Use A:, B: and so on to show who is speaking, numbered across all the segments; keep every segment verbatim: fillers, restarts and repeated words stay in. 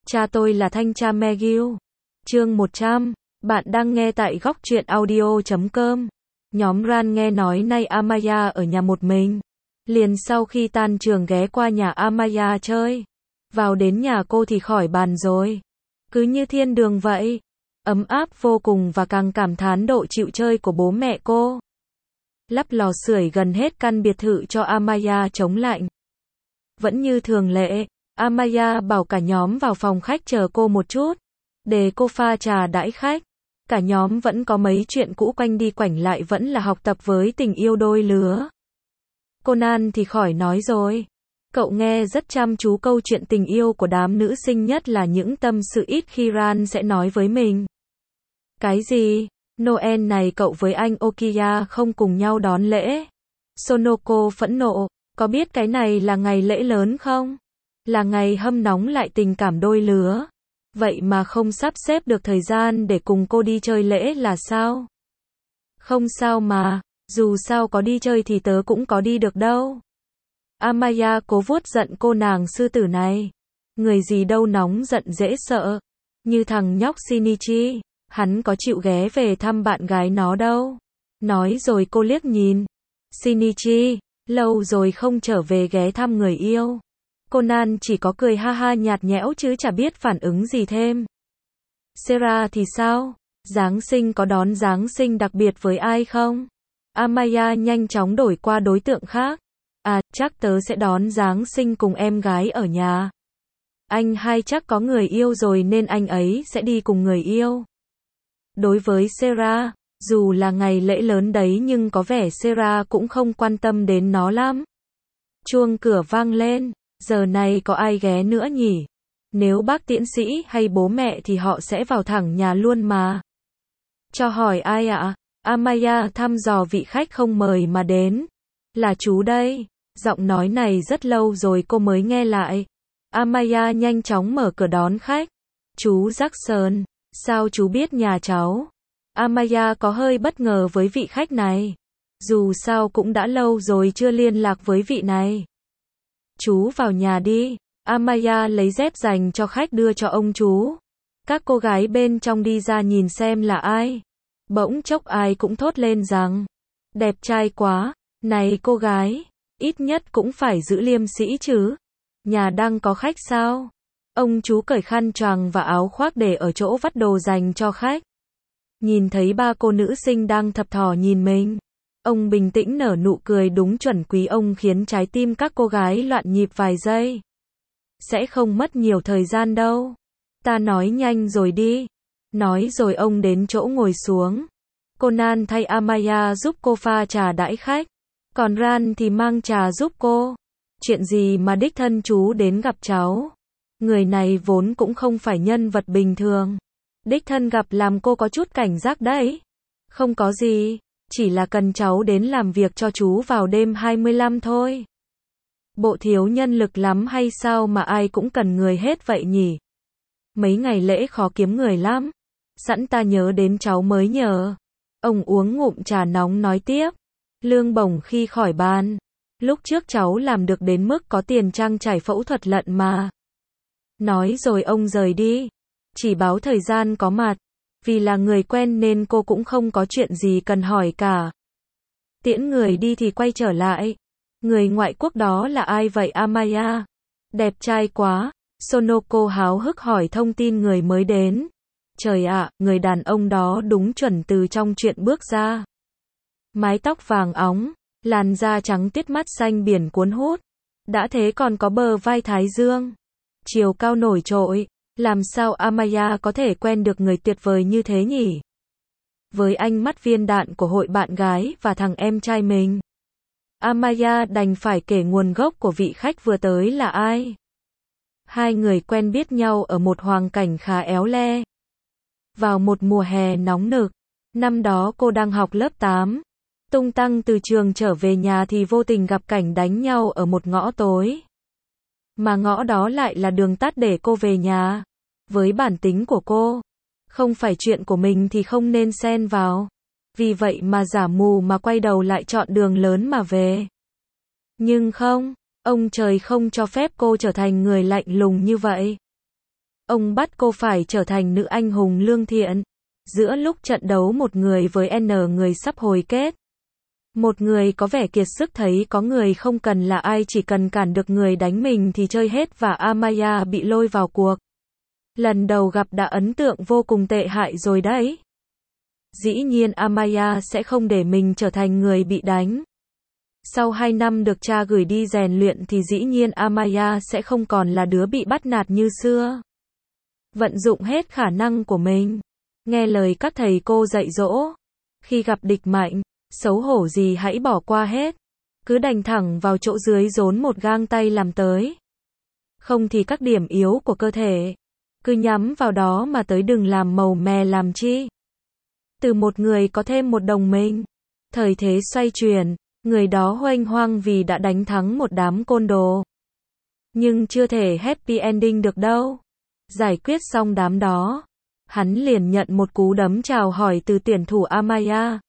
A: Cha tôi là thanh tra McGill. Chương một trăm. Bạn đang nghe tại góc truyện audio chấm com. Nhóm Ran nghe nói nay Amaya ở nhà một mình. Liền sau khi tan trường ghé qua nhà Amaya chơi. Vào đến nhà cô thì khỏi bàn rồi. Cứ như thiên đường vậy. Ấm áp vô cùng và càng cảm thán độ chịu chơi của bố mẹ cô. Lắp lò sưởi gần hết căn biệt thự cho Amaya chống lạnh. Vẫn như thường lệ, Amaya bảo cả nhóm vào phòng khách chờ cô một chút, để cô pha trà đãi khách. Cả nhóm vẫn có mấy chuyện cũ quanh đi quẩn lại, vẫn là học tập với tình yêu đôi lứa. Conan thì khỏi nói rồi. Cậu nghe rất chăm chú câu chuyện tình yêu của đám nữ sinh, nhất là những tâm sự ít khi Ran sẽ nói với mình. Cái gì? Noel này cậu với anh Okiya không cùng nhau đón lễ? Sonoko phẫn nộ, có biết cái này là ngày lễ lớn không? Là ngày hâm nóng lại tình cảm đôi lứa. Vậy mà không sắp xếp được thời gian để cùng cô đi chơi lễ là sao? Không sao mà, dù sao có đi chơi thì tớ cũng có đi được đâu. Amaya cố vuốt giận cô nàng sư tử này. Người gì đâu nóng giận dễ sợ. Như thằng nhóc Shinichi, hắn có chịu ghé về thăm bạn gái nó đâu. Nói rồi cô liếc nhìn. Shinichi, lâu rồi không trở về ghé thăm người yêu. Conan chỉ có cười ha ha nhạt nhẽo chứ chả biết phản ứng gì thêm. Sera thì sao? Giáng sinh có đón Giáng sinh đặc biệt với ai không? Amaya nhanh chóng đổi qua đối tượng khác. À, chắc tớ sẽ đón Giáng sinh cùng em gái ở nhà. Anh hai chắc có người yêu rồi nên anh ấy sẽ đi cùng người yêu. Đối với Sera, dù là ngày lễ lớn đấy nhưng có vẻ Sera cũng không quan tâm đến nó lắm. Chuông cửa vang lên. Giờ này có ai ghé nữa nhỉ? Nếu bác tiến sĩ hay bố mẹ thì họ sẽ vào thẳng nhà luôn mà. Cho hỏi ai ạ? Amaya thăm dò vị khách không mời mà đến. Là chú đây. Giọng nói này rất lâu rồi cô mới nghe lại. Amaya nhanh chóng mở cửa đón khách. Chú Jackson, sao chú biết nhà cháu? Amaya có hơi bất ngờ với vị khách này. Dù sao cũng đã lâu rồi chưa liên lạc với vị này. Chú vào nhà đi. Amaya lấy dép dành cho khách đưa cho ông chú. Các cô gái bên trong đi ra nhìn xem là ai. Bỗng chốc ai cũng thốt lên rằng, đẹp trai quá. Này cô gái, ít nhất cũng phải giữ liêm sĩ chứ. Nhà đang có khách sao? Ông chú cởi khăn choàng và áo khoác để ở chỗ vắt đồ dành cho khách. Nhìn thấy ba cô nữ sinh đang thập thò nhìn mình. Ông bình tĩnh nở nụ cười đúng chuẩn quý ông, khiến trái tim các cô gái loạn nhịp vài giây. Sẽ không mất nhiều thời gian đâu. Ta nói nhanh rồi đi. Nói rồi ông đến chỗ ngồi xuống. Conan thay Amaya giúp cô pha trà đãi khách. Còn Ran thì mang trà giúp cô. Chuyện gì mà đích thân chú đến gặp cháu? Người này vốn cũng không phải nhân vật bình thường. Đích thân gặp làm cô có chút cảnh giác đấy. Không có gì. Chỉ là cần cháu đến làm việc cho chú vào đêm hai mươi lăm thôi. Bộ thiếu nhân lực lắm hay sao mà ai cũng cần người hết vậy nhỉ? Mấy ngày lễ khó kiếm người lắm. Sẵn ta nhớ đến cháu mới nhờ. Ông uống ngụm trà nóng nói tiếp. Lương bổng khi khỏi bàn. Lúc trước cháu làm được đến mức có tiền trang trải phẫu thuật lận mà. Nói rồi ông rời đi. Chỉ báo thời gian có mặt. Vì là người quen nên cô cũng không có chuyện gì cần hỏi cả. Tiễn người đi thì quay trở lại. Người ngoại quốc đó là ai vậy Amaya? Đẹp trai quá. Sonoko háo hức hỏi thông tin người mới đến. Trời ạ, người đàn ông đó đúng chuẩn từ trong truyện bước ra. Mái tóc vàng óng, làn da trắng tiết, mắt xanh biển cuốn hút. Đã thế còn có bờ vai thái dương. Chiều cao nổi trội. Làm sao Amaya có thể quen được người tuyệt vời như thế nhỉ? Với ánh mắt viên đạn của hội bạn gái và thằng em trai mình, Amaya đành phải kể nguồn gốc của vị khách vừa tới là ai. Hai người quen biết nhau ở một hoàn cảnh khá éo le. Vào một mùa hè nóng nực, năm đó cô đang học lớp tám. Tung tăng từ trường trở về nhà thì vô tình gặp cảnh đánh nhau ở một ngõ tối. Mà ngõ đó lại là đường tắt để cô về nhà. Với bản tính của cô, không phải chuyện của mình thì không nên xen vào. Vì vậy mà giả mù mà quay đầu lại chọn đường lớn mà về. Nhưng không, ông trời không cho phép cô trở thành người lạnh lùng như vậy. Ông bắt cô phải trở thành nữ anh hùng lương thiện. Giữa lúc trận đấu một người với N người sắp hồi kết. Một người có vẻ kiệt sức thấy có người không cần là ai chỉ cần cản được người đánh mình thì chơi hết và Amaya bị lôi vào cuộc. Lần đầu gặp đã ấn tượng vô cùng tệ hại rồi đấy. Dĩ nhiên Amaya sẽ không để mình trở thành người bị đánh. Sau hai năm được cha gửi đi rèn luyện thì dĩ nhiên Amaya sẽ không còn là đứa bị bắt nạt như xưa. Vận dụng hết khả năng của mình. Nghe lời các thầy cô dạy dỗ. Khi gặp địch mạnh, xấu hổ gì hãy bỏ qua hết. Cứ đánh thẳng vào chỗ dưới rốn một gang tay làm tới. Không thì các điểm yếu của cơ thể. Cứ nhắm vào đó mà tới đừng làm màu mè làm chi. Từ một người có thêm một đồng minh. Thời thế xoay chuyển, người đó huênh hoang vì đã đánh thắng một đám côn đồ. Nhưng chưa thể happy ending được đâu. Giải quyết xong đám đó. Hắn liền nhận một cú đấm chào hỏi từ tuyển thủ Amaya.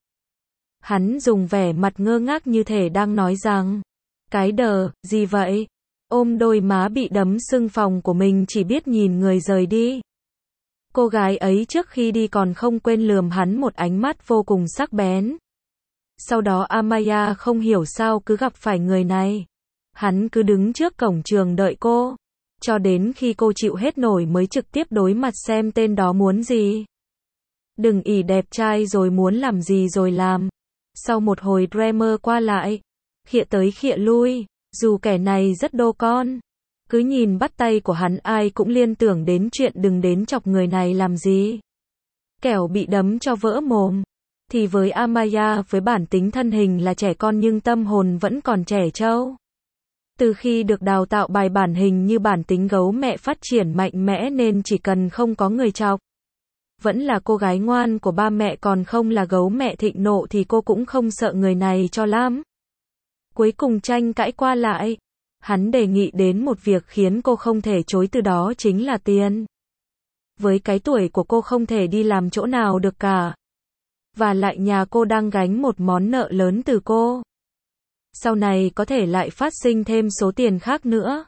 A: Hắn dùng vẻ mặt ngơ ngác như thể đang nói rằng, cái đờ, gì vậy? Ôm đôi má bị đấm sưng phồng của mình chỉ biết nhìn người rời đi. Cô gái ấy trước khi đi còn không quên lườm hắn một ánh mắt vô cùng sắc bén. Sau đó Amaya không hiểu sao cứ gặp phải người này. Hắn cứ đứng trước cổng trường đợi cô. Cho đến khi cô chịu hết nổi mới trực tiếp đối mặt xem tên đó muốn gì. Đừng ỷ đẹp trai rồi muốn làm gì rồi làm. Sau một hồi drama qua lại, khịa tới khịa lui, dù kẻ này rất đô con. Cứ nhìn bắt tay của hắn ai cũng liên tưởng đến chuyện đừng đến chọc người này làm gì. Kẻo bị đấm cho vỡ mồm. Thì với Amaya với bản tính thân hình là trẻ con nhưng tâm hồn vẫn còn trẻ trâu. Từ khi được đào tạo bài bản hình như bản tính gấu mẹ phát triển mạnh mẽ nên chỉ cần không có người chọc. Vẫn là cô gái ngoan của ba mẹ còn không là gấu mẹ thịnh nộ thì cô cũng không sợ người này cho lắm. Cuối cùng tranh cãi qua lại. Hắn đề nghị đến một việc khiến cô không thể chối từ đó chính là tiền. Với cái tuổi của cô không thể đi làm chỗ nào được cả. Và lại nhà cô đang gánh một món nợ lớn từ cô. Sau này có thể lại phát sinh thêm số tiền khác nữa.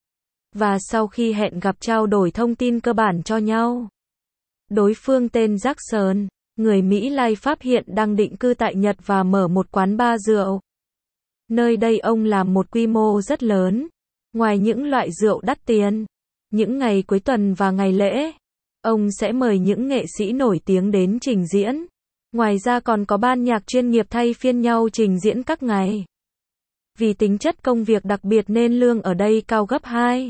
A: Và sau khi hẹn gặp trao đổi thông tin cơ bản cho nhau. Đối phương tên Jackson, người Mỹ lai Pháp hiện đang định cư tại Nhật và mở một quán bar rượu. Nơi đây ông làm một quy mô rất lớn. Ngoài những loại rượu đắt tiền, những ngày cuối tuần và ngày lễ, ông sẽ mời những nghệ sĩ nổi tiếng đến trình diễn. Ngoài ra còn có ban nhạc chuyên nghiệp thay phiên nhau trình diễn các ngày. Vì tính chất công việc đặc biệt nên lương ở đây cao gấp hai,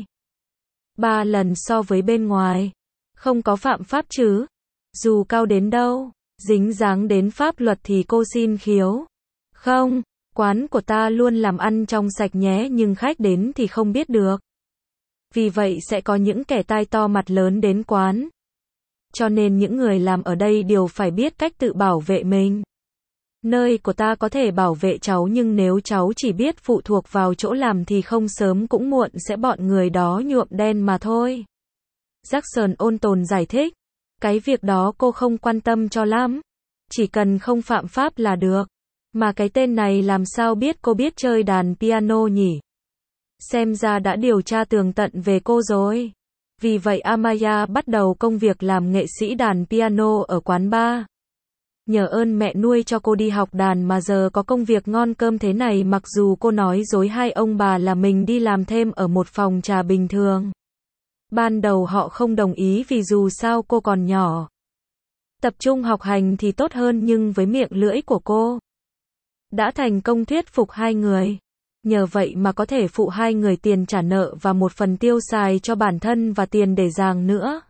A: ba lần so với bên ngoài. Không có phạm pháp chứ. Dù cao đến đâu, dính dáng đến pháp luật thì cô xin khiếu. Không, quán của ta luôn làm ăn trong sạch nhé nhưng khách đến thì không biết được. Vì vậy sẽ có những kẻ tai to mặt lớn đến quán. Cho nên những người làm ở đây đều phải biết cách tự bảo vệ mình. Nơi của ta có thể bảo vệ cháu nhưng nếu cháu chỉ biết phụ thuộc vào chỗ làm thì không sớm cũng muộn sẽ bọn người đó nhuộm đen mà thôi. Jackson ôn tồn giải thích. Cái việc đó cô không quan tâm cho lắm. Chỉ cần không phạm pháp là được. Mà cái tên này làm sao biết cô biết chơi đàn piano nhỉ? Xem ra đã điều tra tường tận về cô rồi. Vì vậy Amaya bắt đầu công việc làm nghệ sĩ đàn piano ở quán bar. Nhờ ơn mẹ nuôi cho cô đi học đàn mà giờ có công việc ngon cơm thế này mặc dù cô nói dối hai ông bà là mình đi làm thêm ở một phòng trà bình thường. Ban đầu họ không đồng ý vì dù sao cô còn nhỏ. Tập trung học hành thì tốt hơn nhưng với miệng lưỡi của cô đã thành công thuyết phục hai người. Nhờ vậy mà có thể phụ hai người tiền trả nợ và một phần tiêu xài cho bản thân và tiền để giàng nữa.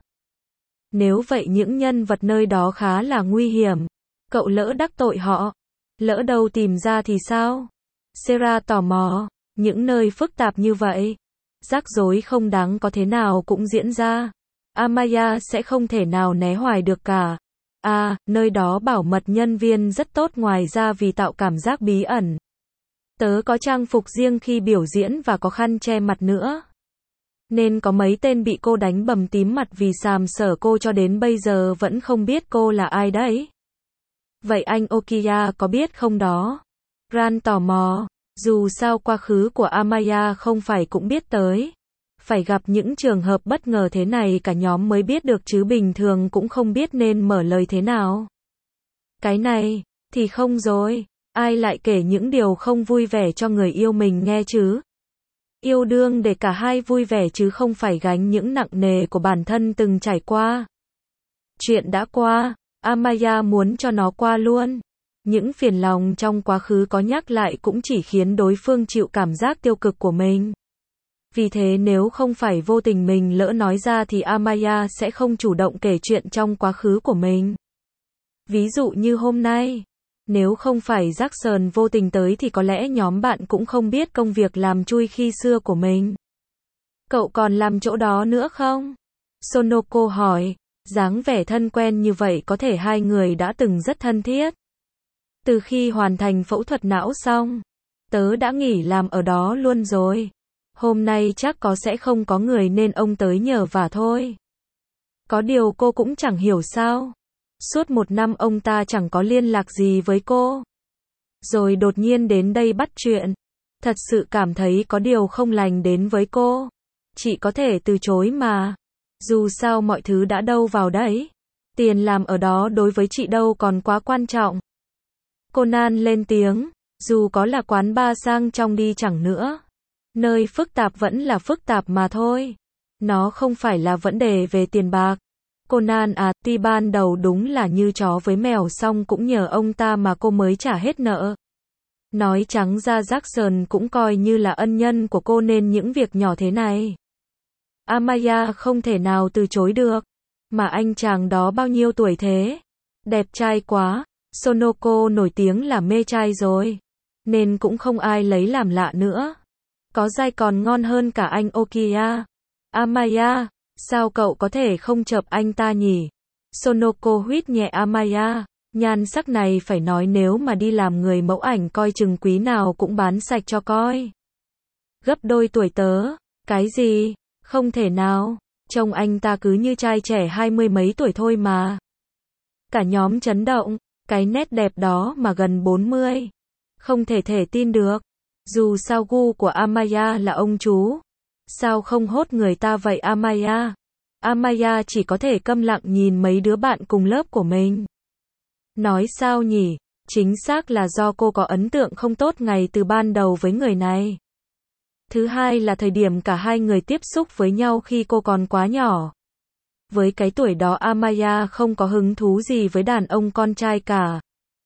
A: Nếu vậy những nhân vật nơi đó khá là nguy hiểm. Cậu lỡ đắc tội họ. Lỡ đâu tìm ra thì sao? Sarah tò mò. Những nơi phức tạp như vậy. Rắc rối không đáng có thế nào cũng diễn ra. Amaya sẽ không thể nào né hoài được cả. À, nơi đó bảo mật nhân viên rất tốt ngoài ra vì tạo cảm giác bí ẩn. Tớ có trang phục riêng khi biểu diễn và có khăn che mặt nữa. Nên có mấy tên bị cô đánh bầm tím mặt vì sàm sỡ cô cho đến bây giờ vẫn không biết cô là ai đấy. Vậy anh Okiya có biết không đó? Ran tò mò. Dù sao quá khứ của Amaya không phải cũng biết tới. Phải gặp những trường hợp bất ngờ thế này cả nhóm mới biết được chứ bình thường cũng không biết nên mở lời thế nào. Cái này, thì không rồi, ai lại kể những điều không vui vẻ cho người yêu mình nghe chứ? Yêu đương để cả hai vui vẻ chứ không phải gánh những nặng nề của bản thân từng trải qua. Chuyện đã qua, Amaya muốn cho nó qua luôn. Những phiền lòng trong quá khứ có nhắc lại cũng chỉ khiến đối phương chịu cảm giác tiêu cực của mình. Vì thế nếu không phải vô tình mình lỡ nói ra thì Amaya sẽ không chủ động kể chuyện trong quá khứ của mình. Ví dụ như hôm nay, nếu không phải Jackson vô tình tới thì có lẽ nhóm bạn cũng không biết công việc làm chui khi xưa của mình. Cậu còn làm chỗ đó nữa không? Sonoko hỏi, dáng vẻ thân quen như vậy có thể hai người đã từng rất thân thiết. Từ khi hoàn thành phẫu thuật não xong, tớ đã nghỉ làm ở đó luôn rồi. Hôm nay chắc có sẽ không có người nên ông tới nhờ vả thôi. Có điều cô cũng chẳng hiểu sao. Suốt một năm ông ta chẳng có liên lạc gì với cô. Rồi đột nhiên đến đây bắt chuyện. Thật sự cảm thấy có điều không lành đến với cô. Chị có thể từ chối mà. Dù sao mọi thứ đã đâu vào đấy. Tiền làm ở đó đối với chị đâu còn quá quan trọng. Conan lên tiếng. Dù có là quán bar sang trọng đi chẳng nữa. Nơi phức tạp vẫn là phức tạp mà thôi. Nó không phải là vấn đề về tiền bạc. Conan à, tuy ban đầu đúng là như chó với mèo xong cũng nhờ ông ta mà cô mới trả hết nợ. Nói trắng ra Jackson cũng coi như là ân nhân của cô nên những việc nhỏ thế này. Amaya không thể nào từ chối được. Mà anh chàng đó bao nhiêu tuổi thế? Đẹp trai quá. Sonoko nổi tiếng là mê trai rồi. Nên cũng không ai lấy làm lạ nữa. Có dai còn ngon hơn cả anh Okiya. Amaya, sao cậu có thể không chợp anh ta nhỉ? Sonoko huýt nhẹ Amaya, nhan sắc này phải nói nếu mà đi làm người mẫu ảnh coi chừng quý nào cũng bán sạch cho coi. Gấp đôi tuổi tớ, cái gì? Không thể nào, trông anh ta cứ như trai trẻ hai mươi mấy tuổi thôi mà. Cả nhóm chấn động, cái nét đẹp đó mà gần bốn mươi. Không thể thể tin được. Dù sao gu của Amaya là ông chú. Sao không hốt người ta vậy Amaya? Amaya chỉ có thể câm lặng nhìn mấy đứa bạn cùng lớp của mình. Nói sao nhỉ? Chính xác là do cô có ấn tượng không tốt ngay từ ban đầu với người này. Thứ hai là thời điểm cả hai người tiếp xúc với nhau khi cô còn quá nhỏ. Với cái tuổi đó Amaya không có hứng thú gì với đàn ông con trai cả.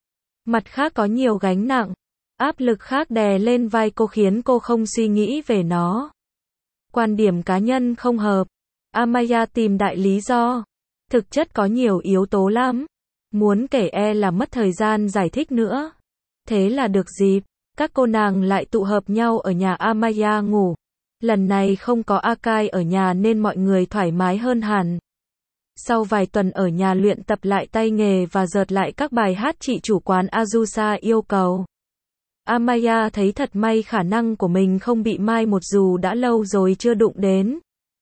A: Mặt khác có nhiều gánh nặng, áp lực khác đè lên vai cô khiến cô không suy nghĩ về nó. Quan điểm cá nhân không hợp. Amaya tìm đại lý do. Thực chất có nhiều yếu tố lắm. Muốn kể e là mất thời gian giải thích nữa. Thế là được dịp, các cô nàng lại tụ hợp nhau ở nhà Amaya ngủ. Lần này không có Akai ở nhà nên mọi người thoải mái hơn hẳn. Sau vài tuần ở nhà luyện tập lại tay nghề và dợt lại các bài hát chị chủ quán Azusa yêu cầu. Amaya thấy thật may khả năng của mình không bị mai một dù đã lâu rồi chưa đụng đến.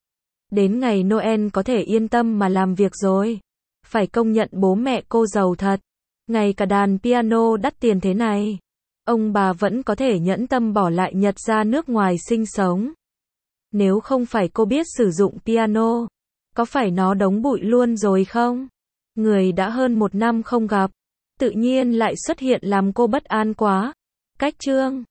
A: Đến ngày Noel có thể yên tâm mà làm việc rồi. Phải công nhận bố mẹ cô giàu thật. Ngay cả đàn piano đắt tiền thế này, ông bà vẫn có thể nhẫn tâm bỏ lại Nhật ra nước ngoài sinh sống. Nếu không phải cô biết sử dụng piano, có phải nó đống bụi luôn rồi không? Người đã hơn một năm không gặp, tự nhiên lại xuất hiện làm cô bất an quá. Cách chương